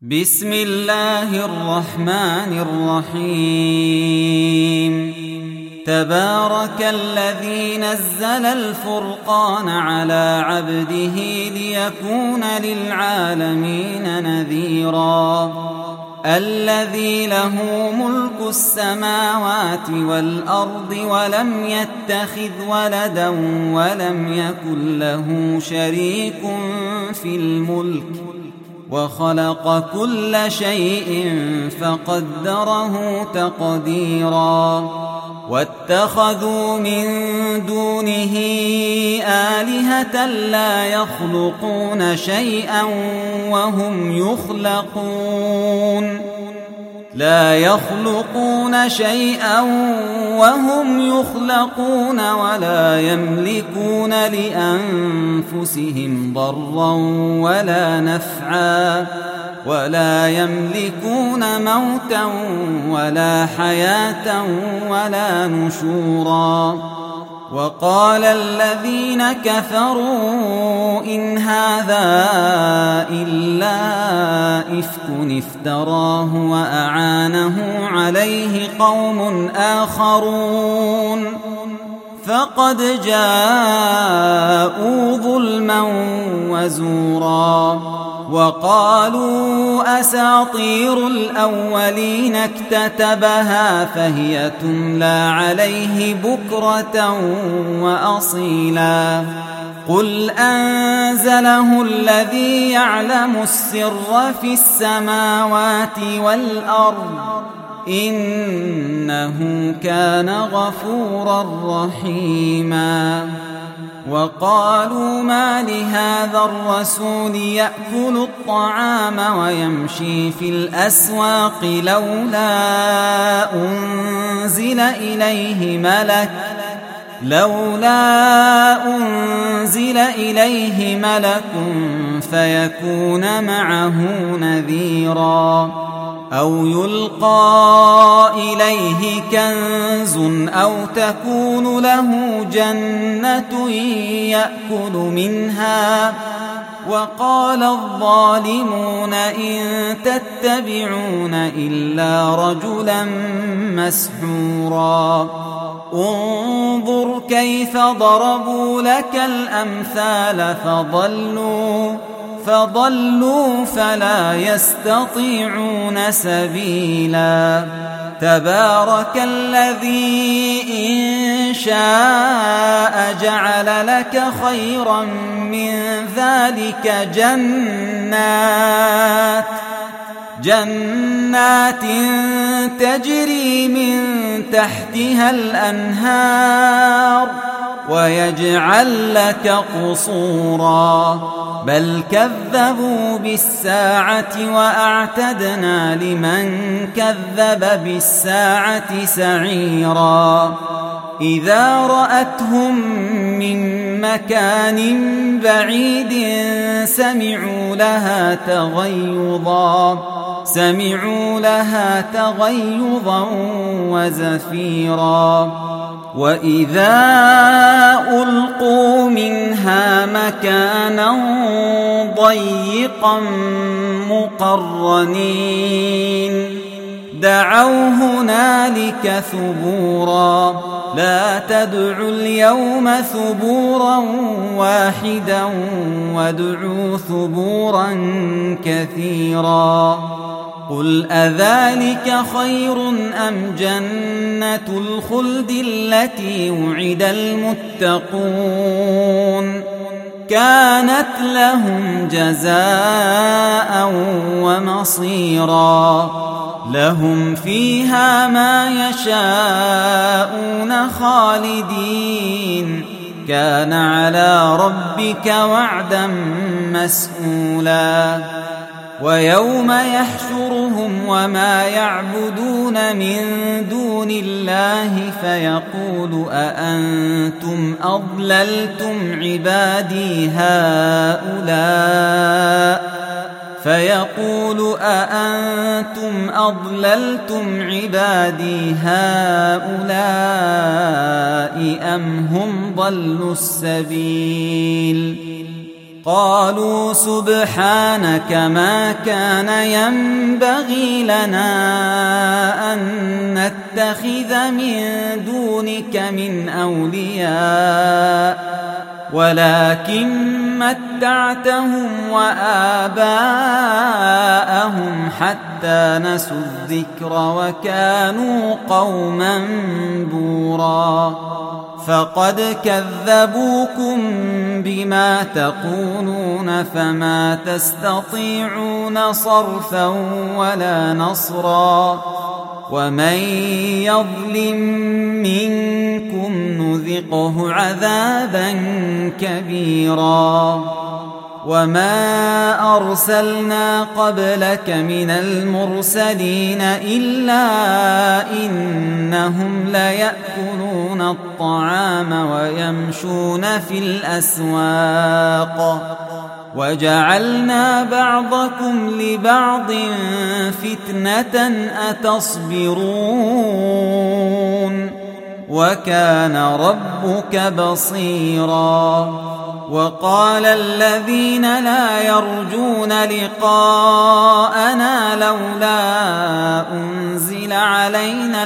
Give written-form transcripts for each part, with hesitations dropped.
بسم الله الرحمن الرحيم. تبارك الذي نزل الفرقان على عبده ليكون للعالمين نذيرا. الذي له ملك السماوات والأرض ولم يتخذ ولدا ولم يكن له شريك في الملك وخلق كل شيء فقدره تقديرا. واتخذوا من دونه آلهة لا يخلقون شيئا وهم يخلقون ولا يملكون لأنفسهم ضرا ولا نفعا ولا يملكون موتا ولا حياة ولا نشورا. وقال الذين كفروا إن هذا إلا إفك افتراه وأعانه عليه قوم آخرون فقد جاءوا ظلما وزورا. وقالوا أساطير الأولين اكتتبها فهي تملى عليه بكرة وأصيلا. قل أنزله الذي يعلم السر في السماوات والأرض إنه كان غفورا رحيما. وقالوا ما لهذا الرسول يأكل الطعام ويمشي في الأسواق لولا أنزل إليه ملك فيكون معه نذيرا. أو يلقى إليه كنز أو تكون له جنة يأكل منها. وقال الظالمون إن تتبعون إلا رجلا مسحورا. انظر كيف ضربوا لك الأمثال فضلوا فلا يستطيعون سبيلا. تبارك الذي إن شاء جعل لك خيرا من ذلك جنات تجري من تحتها الأنهار ويجعل لك قصورا. بل كذبوا بالساعة وأعتدنا لمن كذب بالساعة سعيرا. إذا رأتهم من مكان بعيد سمعوا لها تغيظا وزفيرا. وإذا ألقوا منها مكانا ضيقا مقرنين دعوا هنالك ثبورا. لا تدعوا اليوم ثبورا واحدا وادعوا ثبورا كثيرا. قل أذلك خير أم جنة الخلد التي وعد المتقون كانت لهم جزاء ومصيرا. لهم فيها ما يشاءون خالدين كان على ربك وعدا مسئولا. ويوم يحشرهم وما يعبدون من دون الله فيقول أأنتم أضللتم عبادي هؤلاء أم هم ضلوا السبيل قالوا سبحانك ما كان ينبغي لنا أن نتخذ من دونك من أولياء ولكن متعتهم وآباءهم حتى نسوا الذكر وكانوا قوما بورا فقد كذبوكم بما تقولون فما تستطيعون صرفا ولا نصرا ومن يظلم منكم نذقه عذابا كبيرا وما أرسلنا قبلك من المرسلين إلا إنهم ليأكلون الطعام ويمشون في الأسواق وجعلنا بعضكم لبعض فتنة أتصبرون وكان ربك بصيرا وقال الذين لا يرجون لقاءنا لولا أنزل علينا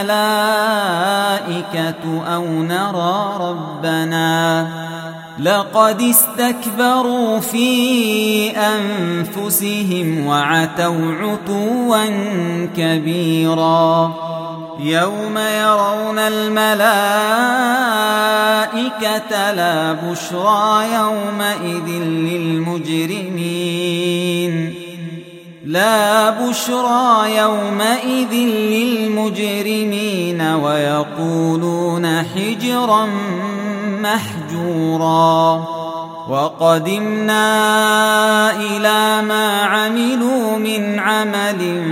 الملائكة أو نرى ربنا لقد استكبروا في أنفسهم وعتوا عتوا كبيرا يوم يرون الملائكة لا بشرى يومئذ للمجرمين ويقولون حجرا محجورا وقدمنا إلى ما عملوا من عمل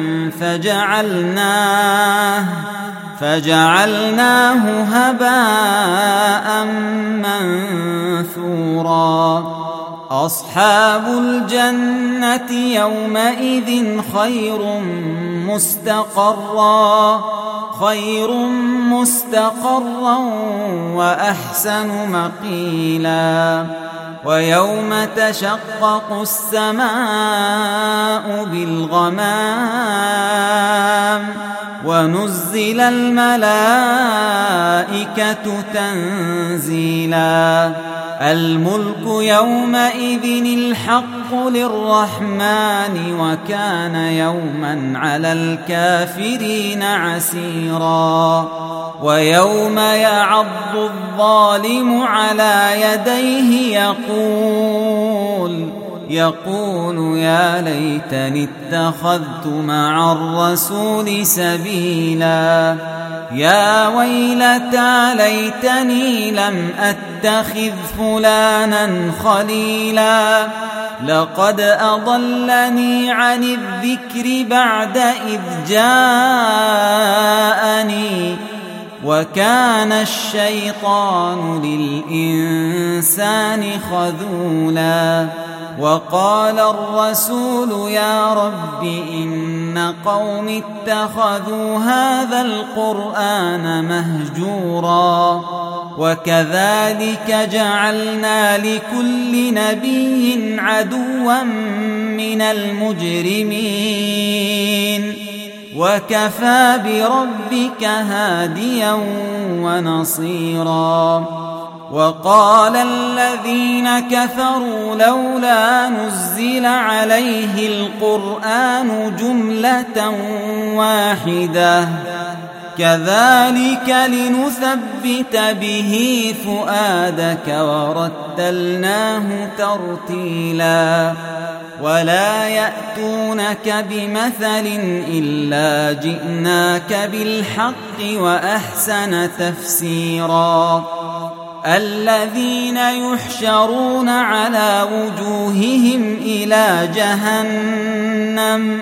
فجعلناه هباء منثورا أصحاب الجنة يومئذ خير مستقرا وأحسن مقيلا ويوم تشقق السماء بالغمام ونزل الملائكة تنزيلا الملك يومئذ الحق للرحمن وكان يوما على الكافرين عسيرا ويوم يعض الظالم على يديه يقول يا ليتني اتخذت مع الرسول سبيلا يا ويلتى ليتني لم أتخذ فلانا خليلا لقد أضلني عن الذكر بعد إذ جاءني وكان الشيطان للإنسان خذولا وقال الرسول يا رب إن قوم اتخذوا هذا القرآن مهجورا وكذلك جعلنا لكل نبي عدوا من المجرمين وكفى بربك هاديا ونصيرا وقال الذين كفروا لولا نزل عليه القرآن جملة واحدة كذلك لنثبت به فؤادك ورتلناه ترتيلا ولا يأتونك بمثل إلا جئناك بالحق وأحسن تفسيرا الذين يحشرون على وجوههم إلى جهنم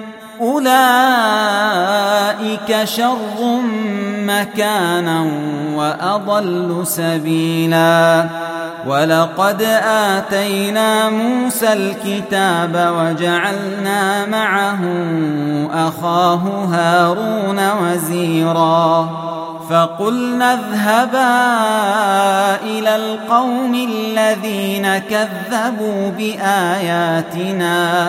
أولئك شر مكانا وأضل سبيلا ولقد آتينا موسى الكتاب وجعلنا معه أخاه هارون وزيرا فقلنا اذهبا إلى القوم الذين كذبوا بآياتنا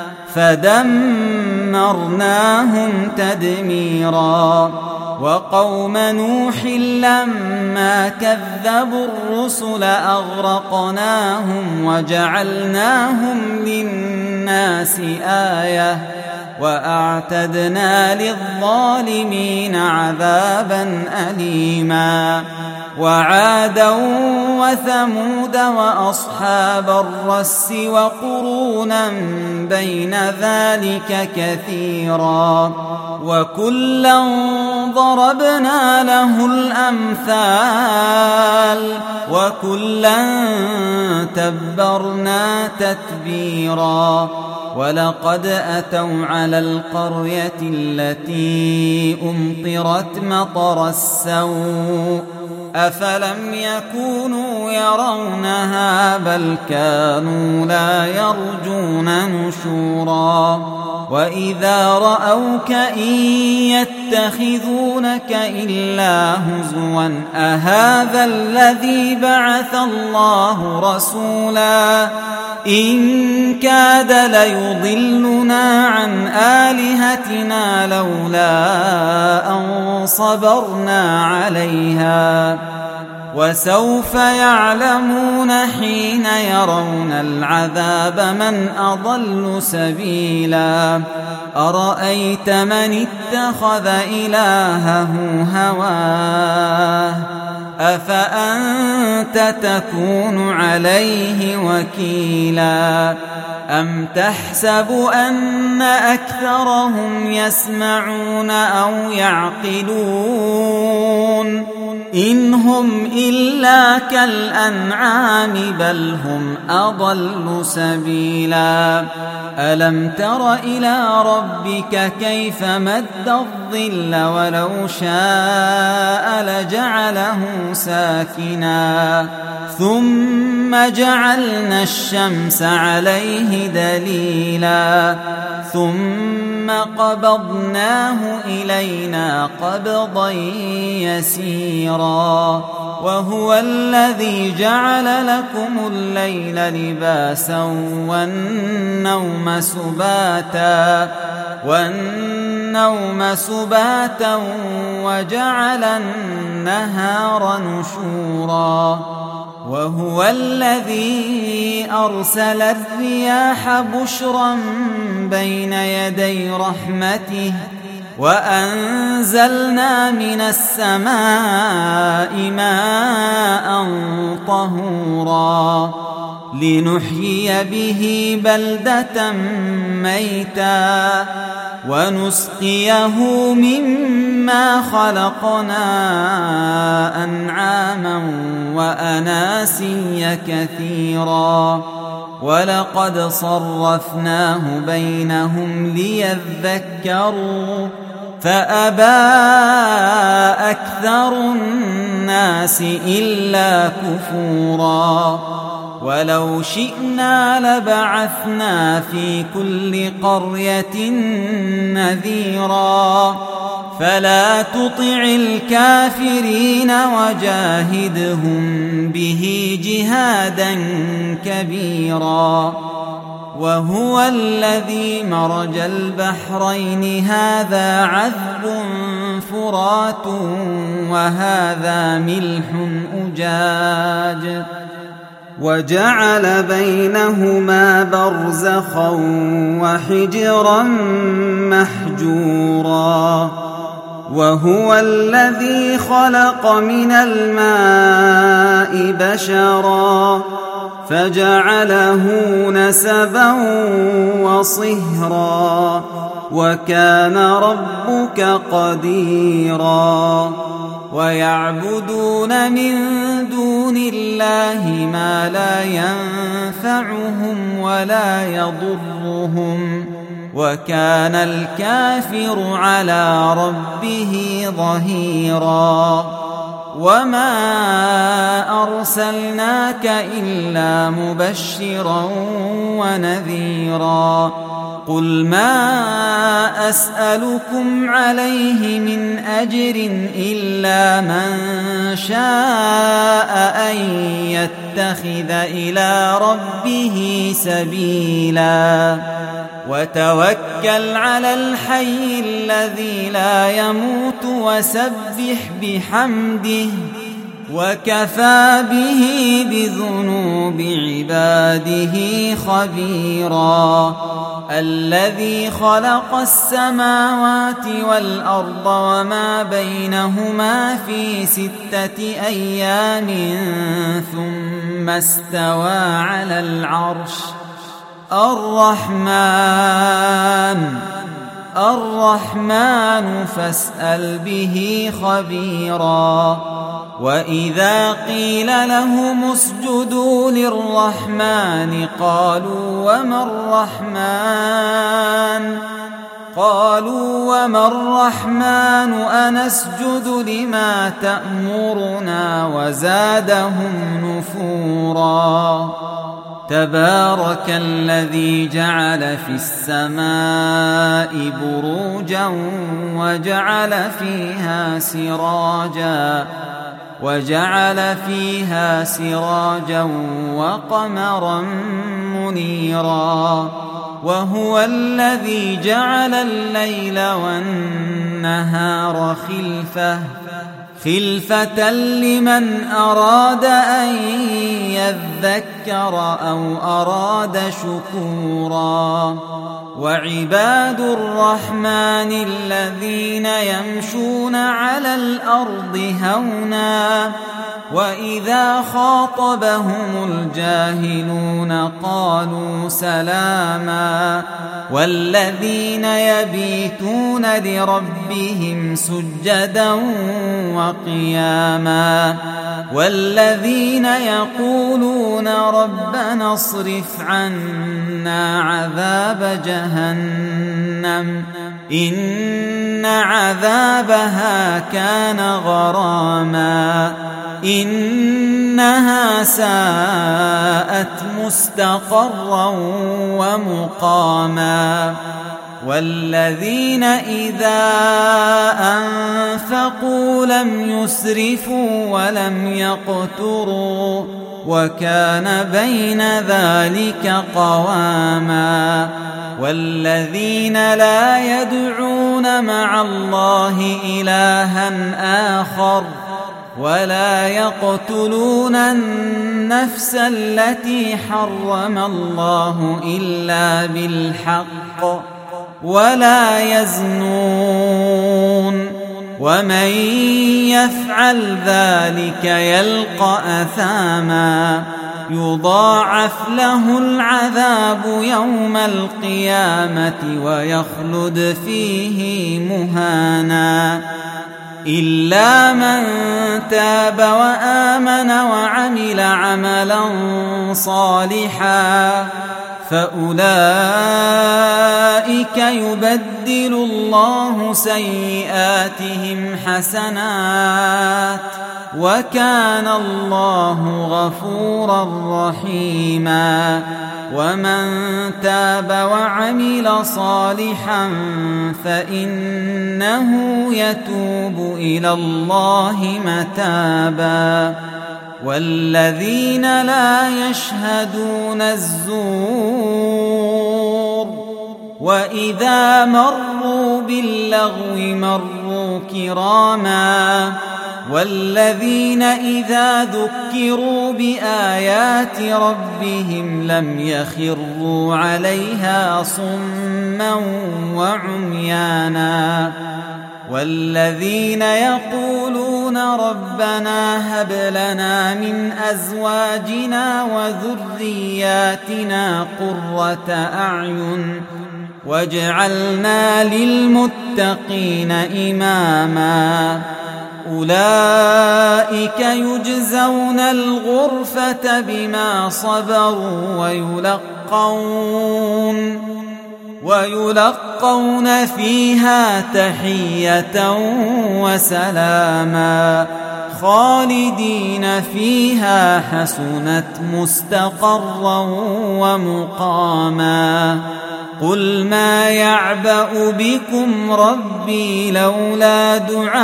فدمرناهم تدميرا وقوم نوح لما كذبوا الرسل أغرقناهم وجعلناهم للناس آية وأعتدنا للظالمين عذابا أليما وعادا وثمود وأصحاب الرس وقرونا بين ذلك كثيرا وكلا ضربنا له الأمثال وكلا تبرنا تتبيرا ولقد أتوا على القرية التي أمطرت مطر السوء أفلم يكونوا يرونها بل كانوا لا يرجون نشورا وإذا رأوك إن يتخذونك إلا هزوا أهذا الذي بعث الله رسولا إن كاد ليضلنا عن آلهتنا لولا أن صبرنا عليها وسوف يعلمون حين يرون العذاب من أضل سبيلا أرأيت من اتخذ إلهه هواه أفأنت تكون عليه وكيلا أم تحسب أن أكثرهم يسمعون أو يعقلون إن هم إلا كالأنعام بل هم أضل سبيلا ألم تر إلى ربك كيف مد الظل ولو شاء لجعله ساكنا ثم جعلنا الشمس عليه دليلا ثم قبضناه إلينا قبضا يسيرا وهو الذي جعل لكم الليل لباسا والنوم سباتا وجعل النهار نشورا وهو الذي أرسل الرياح بشرا بين يدي رحمته وأنزلنا من السماء ماء طهورا لنحيي به بلدة ميتا ونسقيه مما خلقنا أنعاما وأناسيا كثيرا ولقد صرفناه بينهم ليذكروا فأبى أكثر الناس إلا كفورا ولو شئنا لبعثنا في كل قرية نذيرا فلا تطع الكافرين وجاهدهم به جهادا كبيرا وهو الذي مرج البحرين هذا عذب فرات وهذا ملح أجاج وجعل بينهما برزخا وحجرا محجورا وهو الذي خلق من الماء بشرا فجعله نسبا وصهرا وكان ربك قديرا ويعبدون من دون الله ما لا ينفعهم ولا يضرهم وكان الكافر على ربه ظهيرا وما أرسلناك إلا مبشرا ونذيرا قل ما أسألكم عليه من أجر إلا من شاء أن يتخذ إلى ربه سبيلا وتوكل على الحي الذي لا يموت وسبح بحمده وكفى به بذنوب عباده خبيرا الذي خلق السماوات والأرض وما بينهما في 6 أيام ثم استوى على العرش الرحمن فاسأل به خبيرا وإذا قيل لهم اسجدوا للرحمن قالوا وما الرحمن أنسجد لما تأمرنا وزادهم نفورا تبارك الذي جعل في السماء بروجا وجعل فيها سراجا وقمرا منيرا وهو الذي جعل الليل والنهار خلفة لمن أراد أن يذكر أو أراد شكورا وعباد الرحمن الذين يمشون على الأرض هونا وإذا خاطبهم الجاهلون قالوا سلاما والذين يبيتون لربهم سجدا وقياما والذين يقولون ربنا اصرف عنا عذاب جهنم إن عذابها كان غراما إنها ساءت مستقرا ومقاما والذين إذا أنفقوا لم يسرفوا ولم يقتروا وكان بين ذلك قواما والذين لا يدعون مع الله إلها آخر ولا يقتلون النفس التي حرم الله إلا بالحق ولا يزنون ومن يفعل ذلك يلقى أثاما يضاعف له العذاب يوم القيامة ويخلد فيه مهانا إلا من تاب وآمن وعمل عملا صالحا فأولئك يبدل الله سيئاتهم حسنات وكان الله غفورا رحيما ومن تاب وعمل صالحا فإنه يتوب إلى الله متابا والذين لا يشهدون الزور وإذا مروا باللغو مروا كراما والذين إذا ذكروا بآيات ربهم لم يخروا عليها صما وعميانا والذين يقولون ربنا هب لنا من أزواجنا وذرياتنا قرة أعين واجعلنا للمتقين إماما أولئك يجزون الغرفة بما صبروا ويلقون فيها تحية وسلاما خالدين فيها حسنت مستقرا ومقاما قل ما يعبأ بكم ربي لولا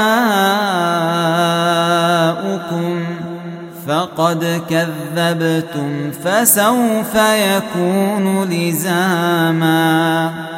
دعاؤكم فقد كذبتم فسوف يكون لزاما